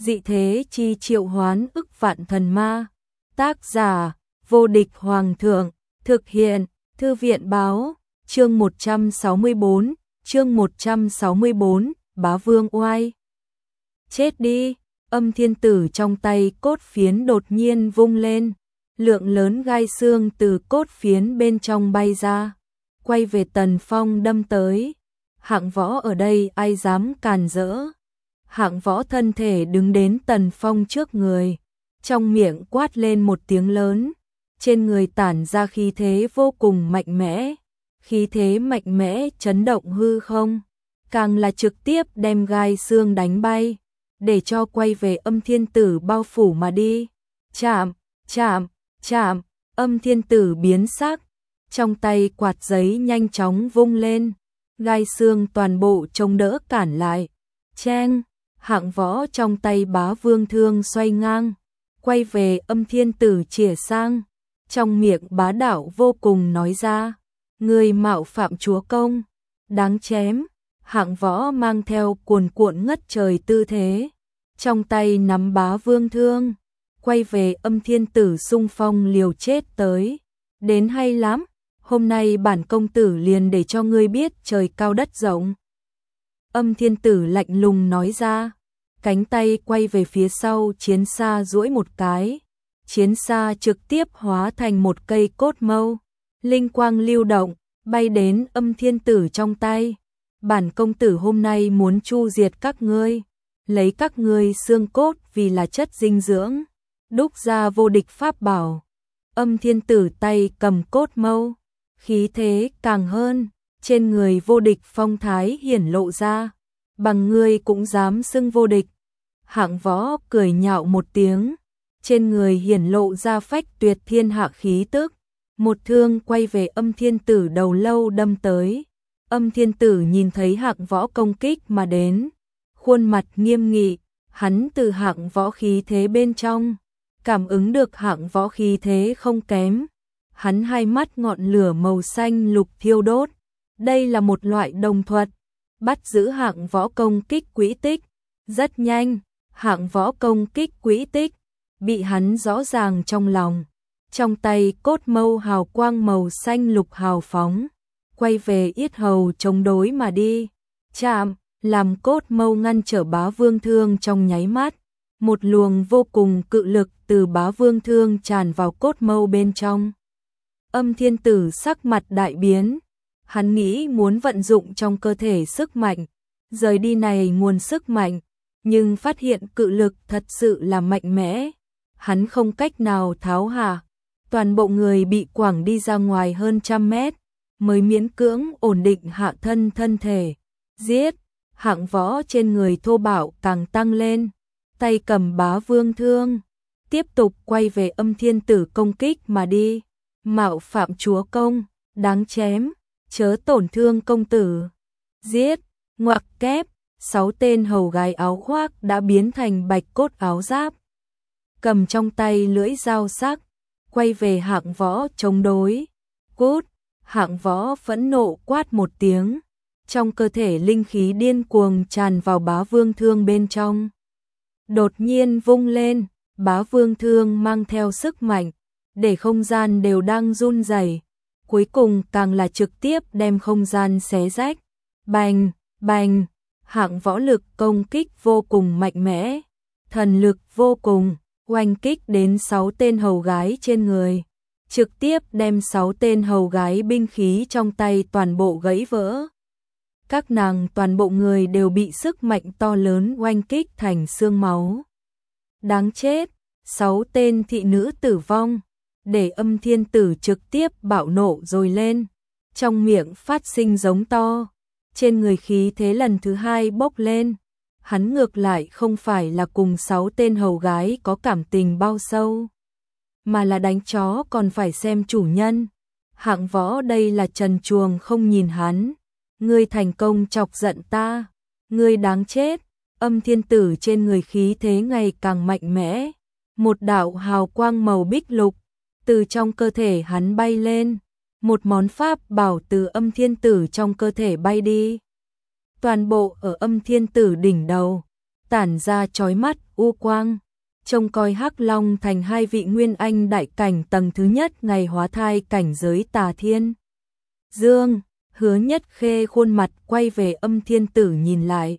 Dị thế chi triệu hoán ức vạn thần ma. Tác giả: Vô địch hoàng thượng. Thực hiện: Thư viện báo. Chương 164, Bá Vương oai. Chết đi! Âm thiên tử trong tay cốt phiến đột nhiên vung lên. Lượng lớn gai xương từ cốt phiến bên trong bay ra, quay về Tần Phong đâm tới. Hạng Võ ở đây ai dám càn rỡ. Hạng Võ thân thể đứng đến Tần Phong trước người, trong miệng quát lên một tiếng lớn, trên người tản ra khí thế vô cùng mạnh mẽ. Khí thế mạnh mẽ chấn động hư không, càng là trực tiếp đem gai xương đánh bay, để cho quay về âm thiên tử bao phủ mà đi. Chạm, chạm, chạm, âm thiên tử biến sắc, trong tay quạt giấy nhanh chóng vung lên, gai xương toàn bộ chống đỡ cản lại. Cheng, Hạng Võ trong tay Bá Vương thương xoay ngang, quay về âm thiên tử chĩa sang, trong miệng bá đạo vô cùng nói ra: người mạo phạm chúa công, đáng chém. Hạng Võ mang theo cuồn cuộn ngất trời tư thế, trong tay nắm Bá Vương thương, quay về âm thiên tử xung phong liều chết tới. Đến hay lắm, hôm nay bản công tử liền để cho ngươi biết trời cao đất rộng. Âm thiên tử lạnh lùng nói ra, cánh tay quay về phía sau chiến xa duỗi một cái, chiến xa trực tiếp hóa thành một cây cốt mâu, linh quang lưu động, bay đến âm thiên tử trong tay. Bản công tử hôm nay muốn chu diệt các ngươi, lấy các ngươi xương cốt vì là chất dinh dưỡng, đúc ra vô địch pháp bảo. Âm thiên tử tay cầm cốt mâu, khí thế càng hơn, trên người vô địch phong thái hiển lộ ra. Bằng ngươi cũng dám xưng vô địch? Hạng Võ cười nhạo một tiếng, trên người hiển lộ ra phách tuyệt thiên hạ khí tức, một thương quay về âm thiên tử đầu lâu đâm tới. Âm thiên tử nhìn thấy Hạng Võ công kích mà đến, khuôn mặt nghiêm nghị, hắn từ Hạng Võ khí thế bên trong cảm ứng được Hạng Võ khí thế không kém. Hắn hai mắt ngọn lửa màu xanh lục thiêu đốt, đây là một loại đồng thuật, bắt giữ Hạng Võ công kích quỹ tích. Rất nhanh, Hạng Võ công kích quỹ tích bị hắn rõ ràng trong lòng. Trong tay cốt mâu hào quang màu xanh lục hào phóng, quay về yết hầu chống đối mà đi. Chạm, làm cốt mâu ngăn trở Bá Vương thương trong nháy mắt. Một luồng vô cùng cự lực từ Bá Vương thương tràn vào cốt mâu bên trong. Âm thiên tử sắc mặt đại biến, hắn nghĩ muốn vận dụng trong cơ thể sức mạnh, rời đi này nguồn sức mạnh, nhưng phát hiện cự lực thật sự là mạnh mẽ. Hắn không cách nào tháo hạ, toàn bộ người bị quẳng đi ra ngoài hơn 100 mét, mới miễn cưỡng ổn định hạ thân thể. Giết! Hạng Võ trên người thô bạo càng tăng lên, tay cầm Bá Vương thương, tiếp tục quay về âm thiên tử công kích mà đi. Mạo phạm chúa công, đáng chém, chớ tổn thương công tử. Giết! Ngoặc kép, 6 tên hầu gái áo khoác đã biến thành bạch cốt áo giáp, cầm trong tay lưỡi dao sắc, quay về Hạng Võ chống đối. Cút! Hạng Võ phẫn nộ quát một tiếng, trong cơ thể linh khí điên cuồng tràn vào Bá Vương thương bên trong. Đột nhiên vung lên, Bá Vương thương mang theo sức mạnh, để không gian đều đang run rẩy, cuối cùng càng là trực tiếp đem không gian xé rách. Bành, bành, Hạng Võ lực công kích vô cùng mạnh mẽ, thần lực vô cùng, oanh kích đến 6 tên hầu gái trên người, trực tiếp đem 6 tên hầu gái binh khí trong tay toàn bộ gãy vỡ. Các nàng toàn bộ người đều bị sức mạnh to lớn oanh kích thành xương máu. Đáng chết, 6 tên thị nữ tử vong, để âm thiên tử trực tiếp bạo nộ rồi lên, trong miệng phát sinh giống to, trên người khí thế lần thứ hai bốc lên. Hắn ngược lại không phải là cùng 6 tên hầu gái có cảm tình bao sâu, mà là đánh chó còn phải xem chủ nhân. Hạng Võ đây là trần truồng không nhìn hắn, ngươi thành công chọc giận ta, ngươi đáng chết. Âm thiên tử trên người khí thế ngày càng mạnh mẽ, một đạo hào quang màu bích lục từ trong cơ thể hắn bay lên, một món pháp bảo từ âm thiên tử trong cơ thể bay đi. Toàn bộ ở âm thiên tử đỉnh đầu, tản ra chói mắt u quang. Trông coi Hắc Long thành hai vị nguyên anh đại cảnh tầng thứ nhất ngày hóa thai cảnh giới Tà Thiên Dương. Hứa Nhất Khê khuôn mặt quay về Âm Thiên Tử nhìn lại.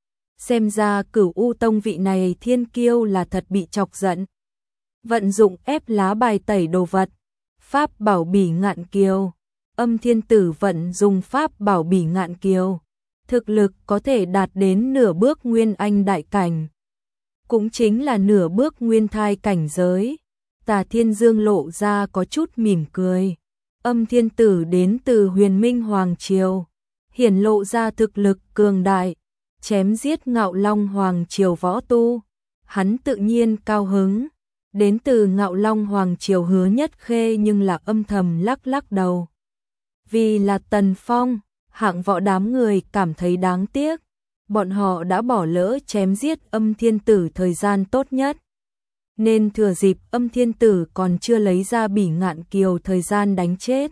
Xem ra Cửu U Tông vị này thiên kiêu là thật bị chọc giận. Vận dụng ép lá bài tẩy đồ vật. Pháp bảo Bỉ Ngạn Kiều. Âm Thiên Tử vận dùng pháp bảo Bỉ Ngạn Kiều. Thực lực có thể đạt đến nửa bước nguyên anh đại cảnh. Cũng chính là nửa bước nguyên thai cảnh giới. Tà Thiên Dương lộ ra có chút mỉm cười. Âm Thiên Tử đến từ Huyền Minh Hoàng Triều, hiển lộ ra thực lực cường đại, chém giết Ngạo Long Hoàng Triều võ tu. Hắn tự nhiên cao hứng. Đến từ Ngạo Long Hoàng Triều Hứa Nhất Khê nhưng là âm thầm lắc lắc đầu. Vì là Tần Phong, hạng võ đám người cảm thấy đáng tiếc. Bọn họ đã bỏ lỡ chém giết Âm Thiên Tử thời gian tốt nhất. Nên thừa dịp Âm Thiên Tử còn chưa lấy ra Bỉ Ngạn Kiều thời gian đánh chết.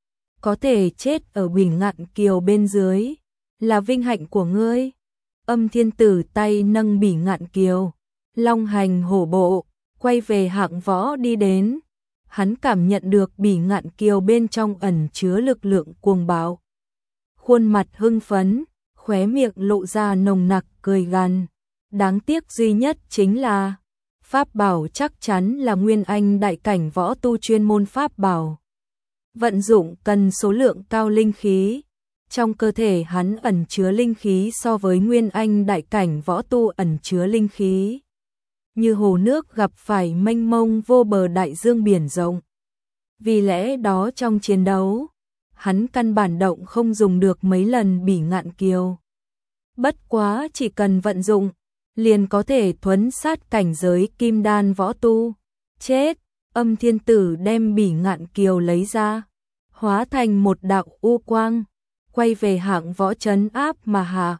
Có thể chết ở Bỉ Ngạn Kiều bên dưới là vinh hạnh của ngươi. Âm Thiên Tử tay nâng Bỉ Ngạn Kiều, long hành hổ bộ, quay về hạng võ đi đến. Hắn cảm nhận được Bỉ Ngạn Kiều bên trong ẩn chứa lực lượng cuồng bạo. Khuôn mặt hưng phấn, khóe miệng lộ ra nồng nặc cười gằn. Đáng tiếc duy nhất chính là pháp bảo chắc chắn là nguyên anh đại cảnh võ tu chuyên môn pháp bảo. Vận dụng cần số lượng cao linh khí. Trong cơ thể hắn ẩn chứa linh khí so với nguyên anh đại cảnh võ tu ẩn chứa linh khí. Như hồ nước gặp phải mênh mông vô bờ đại dương biển rộng. Vì lẽ đó trong chiến đấu, hắn căn bản động không dùng được mấy lần Bỉ Ngạn Kiều. Bất quá chỉ cần vận dụng, liền có thể thuấn sát cảnh giới kim đan võ tu. Chết! Âm Thiên Tử đem Bỉ Ngạn Kiều lấy ra, hóa thành một đạo u quang, quay về hạng võ trấn áp mà hạ.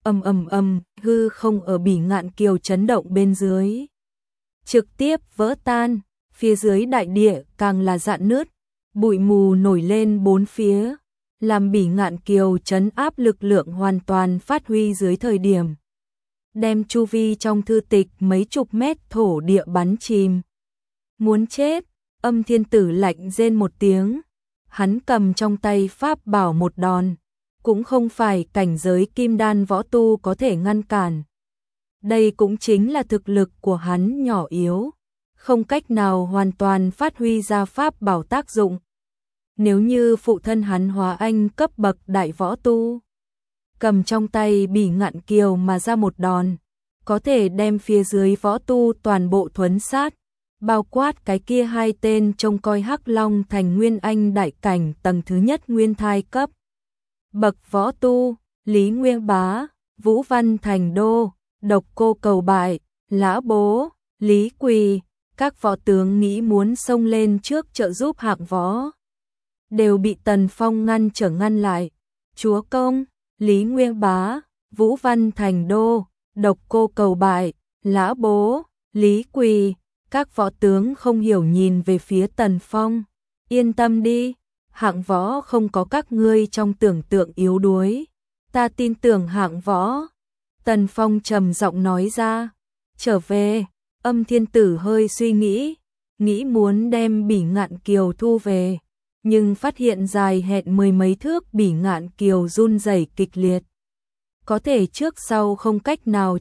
Hư không ở Bỉ Ngạn Kiều chấn động bên dưới, trực tiếp vỡ tan, phía dưới đại địa càng là rạn nứt, bụi mù nổi lên bốn phía, làm Bỉ Ngạn Kiều trấn áp lực lượng hoàn toàn phát huy dưới thời điểm. Đem chu vi trong thư tịch mấy chục mét thổ địa bắn chìm. Muốn chết, Âm Thiên Tử lạnh rên một tiếng. Hắn cầm trong tay pháp bảo một đòn, cũng không phải cảnh giới kim đan võ tu có thể ngăn cản. Đây cũng chính là thực lực của hắn nhỏ yếu, không cách nào hoàn toàn phát huy ra pháp bảo tác dụng. Nếu như phụ thân hắn hóa anh cấp bậc đại võ tu, cầm trong tay Bỉ Ngạn Kiều mà ra một đòn, có thể đem phía dưới võ tu toàn bộ thuấn sát, bao quát cái kia hai tên trông coi Hắc Long thành nguyên anh đại cảnh tầng thứ nhất nguyên thai cấp bậc võ tu. Lý Nguyên Bá, Vũ Văn Thành Đô, Độc Cô Cầu Bại, Lã Bố, Lý Quỳ, các võ tướng nghĩ muốn xông lên trước trợ giúp hạng võ, đều bị Tần Phong ngăn lại. Chúa công, Lý Nguyên Bá, Vũ Văn Thành Đô, Độc Cô Cầu Bại, Lã Bố, Lý Quỳ, các võ tướng không hiểu nhìn về phía Tần Phong. Yên tâm đi, hạng võ không có các ngươi trong tưởng tượng yếu đuối. Ta tin tưởng hạng võ. Tần Phong trầm giọng nói ra. Trở về, Âm Thiên Tử hơi suy nghĩ muốn đem Bỉ Ngạn Kiều thu về, nhưng phát hiện dài hẹn mười mấy thước Bỉ Ngạn Kiều run rẩy kịch liệt. Có thể trước sau không cách nào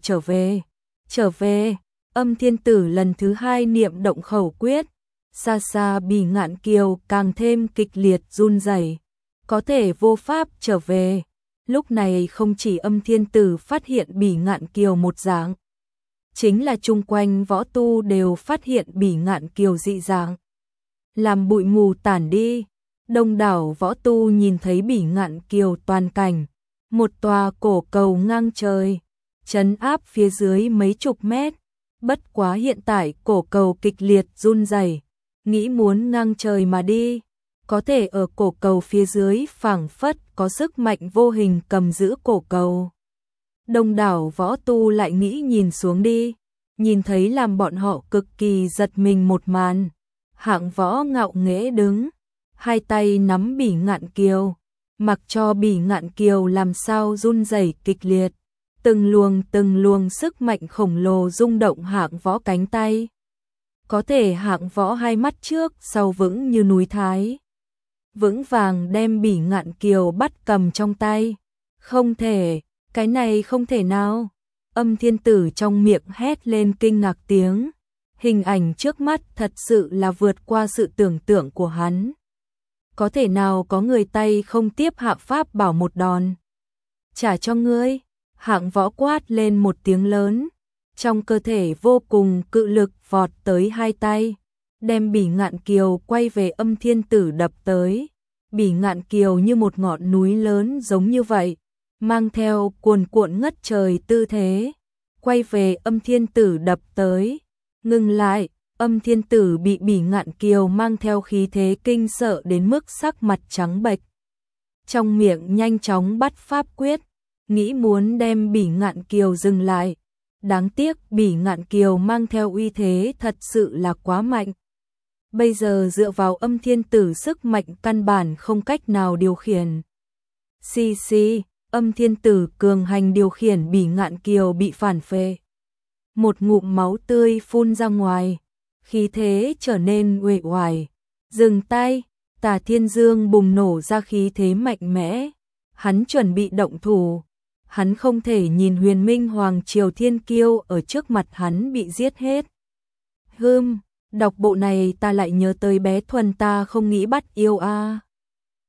trở về. Âm Thiên Tử lần thứ hai niệm động khẩu quyết, xa xa Bỉ Ngạn Kiều càng thêm kịch liệt run rẩy, có thể vô pháp trở về. Lúc này không chỉ Âm Thiên Tử phát hiện Bỉ Ngạn Kiều một dạng, chính là chung quanh võ tu đều phát hiện Bỉ Ngạn Kiều dị dạng. Làm bụi mù tản đi, đông đảo võ tu nhìn thấy Bỉ Ngạn Kiều toàn cảnh, một tòa cổ cầu ngang trời, trấn áp phía dưới mấy chục mét. Bất quá hiện tại cổ cầu kịch liệt run rẩy, nghĩ muốn ngang trời mà đi, có thể ở cổ cầu phía dưới phảng phất có sức mạnh vô hình cầm giữ cổ cầu. Đông đảo võ tu lại nghĩ nhìn xuống đi, nhìn thấy làm bọn họ cực kỳ giật mình một màn. Hạng võ ngạo nghễ đứng, hai tay nắm Bỉ Ngạn Kiều, mặc cho Bỉ Ngạn Kiều làm sao run rẩy kịch liệt. từng luồng sức mạnh khổng lồ rung động Hạng Võ cánh tay. Có thể Hạng Võ hai mắt trước sau vững như núi Thái, vững vàng đem Bỉ Ngạn Kiều bắt cầm trong tay. Không thể, cái này không thể nào. Âm Thiên Tử trong miệng hét lên kinh ngạc tiếng. Hình ảnh trước mắt thật sự là vượt qua sự tưởng tượng của hắn. Có thể nào có người tay không tiếp Hạ pháp bảo một đòn? Trả cho ngươi. Hạng Võ quát lên một tiếng lớn. Trong cơ thể vô cùng cự lực vọt tới hai tay, đem Bỉ Ngạn Kiều quay về Âm Thiên Tử đập tới. Bỉ Ngạn Kiều như một ngọn núi lớn giống như vậy, mang theo cuồn cuộn ngất trời tư thế, quay về Âm Thiên Tử đập tới. Ngừng lại, Âm Thiên Tử bị Bỉ Ngạn Kiều mang theo khí thế kinh sợ đến mức sắc mặt trắng bệch. Trong miệng nhanh chóng bắt pháp quyết, nghĩ muốn đem Bỉ Ngạn Kiều dừng lại. Đáng tiếc Bỉ Ngạn Kiều mang theo uy thế thật sự là quá mạnh. Bây giờ dựa vào Âm Thiên Tử sức mạnh căn bản không cách nào điều khiển. Xì, Âm Thiên Tử cường hành điều khiển Bỉ Ngạn Kiều bị phản phệ. Một ngụm máu tươi phun ra ngoài, khí thế trở nên uể oải. Dừng tay, Tả Thiên Dương bùng nổ ra khí thế mạnh mẽ. Hắn chuẩn bị động thủ. Hắn không thể nhìn Huyền Minh Hoàng Triều Thiên Kiêu ở trước mặt hắn bị giết hết. Đọc bộ này ta lại nhớ tới bé Thuần ta không nghĩ bắt yêu a.